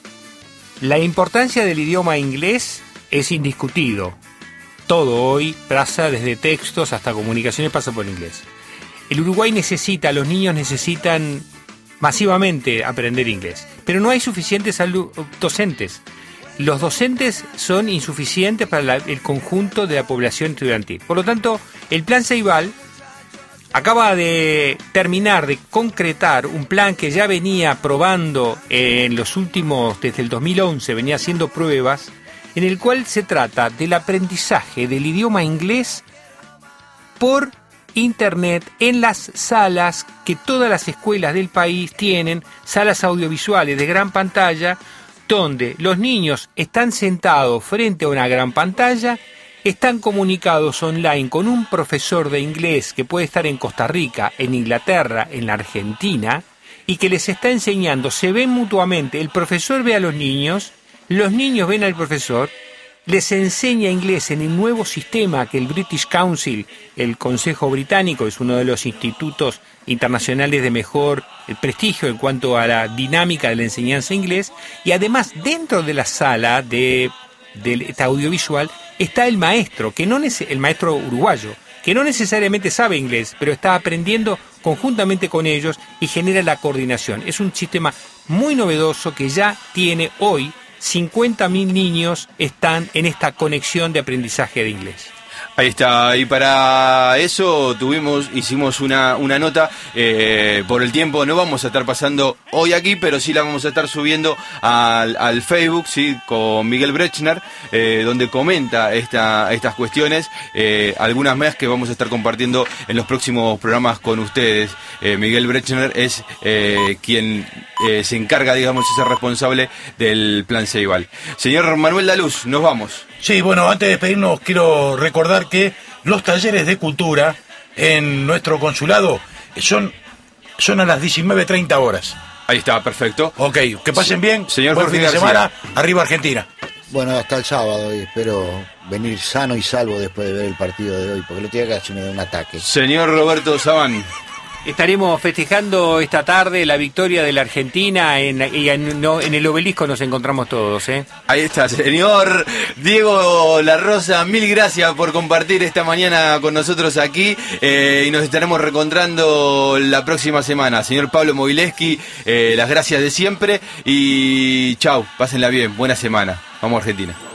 la importancia del idioma inglés es indiscutido. Todo hoy pasa desde textos hasta comunicaciones, pasa por inglés. El Uruguay los niños necesitan masivamente aprender inglés, pero no hay suficientes docentes. Los docentes son insuficientes para el conjunto de la población estudiantil. Por lo tanto, el Plan Ceibal acaba de terminar de concretar un plan que ya venía probando en los últimos, desde el 2011, venía haciendo pruebas, en el cual se trata del aprendizaje del idioma inglés por internet en las salas que todas las escuelas del país tienen, salas audiovisuales de gran pantalla, donde los niños están sentados frente a una gran pantalla, están comunicados online con un profesor de inglés que puede estar en Costa Rica, en Inglaterra, en la Argentina, y que les está enseñando, se ven mutuamente, el profesor ve a los niños ven al profesor, les enseña inglés en el nuevo sistema que el British Council, el Consejo Británico, es uno de los institutos internacionales de mejor prestigio en cuanto a la dinámica de la enseñanza inglés, y además dentro de la sala de audiovisual está el maestro, el maestro uruguayo, que no necesariamente sabe inglés, pero está aprendiendo conjuntamente con ellos y genera la coordinación. Es un sistema muy novedoso que ya tiene hoy 50.000 niños están en esta conexión de aprendizaje de inglés. Ahí está, y para eso hicimos una nota, por el tiempo no vamos a estar pasando hoy aquí, pero sí la vamos a estar subiendo al Facebook, sí, con Miguel Brechner, donde comenta estas cuestiones, algunas más que vamos a estar compartiendo en los próximos programas con ustedes. Miguel Brechner es quien se encarga, digamos, es el responsable del Plan Ceibal. Señor Manuel Daluz, nos vamos. Sí, bueno, antes de despedirnos quiero recordar que los talleres de cultura en nuestro consulado son a las 19:30 horas. Ahí está, perfecto. Ok, que pasen bien. Señor buen Jorge fin de García. semana. Arriba Argentina. Bueno, hasta el sábado y espero venir sano y salvo después de ver el partido de hoy, porque lo tenía que casi me da un ataque. Señor Roberto Sabán. Estaremos festejando esta tarde la victoria de la Argentina en el Obelisco nos encontramos todos, ¿eh? Ahí está, señor Diego La Rosa, mil gracias por compartir esta mañana con nosotros aquí y nos estaremos reencontrando la próxima semana. Señor Pablo Mogileski, las gracias de siempre y chau, pásenla bien, buena semana. Vamos a Argentina.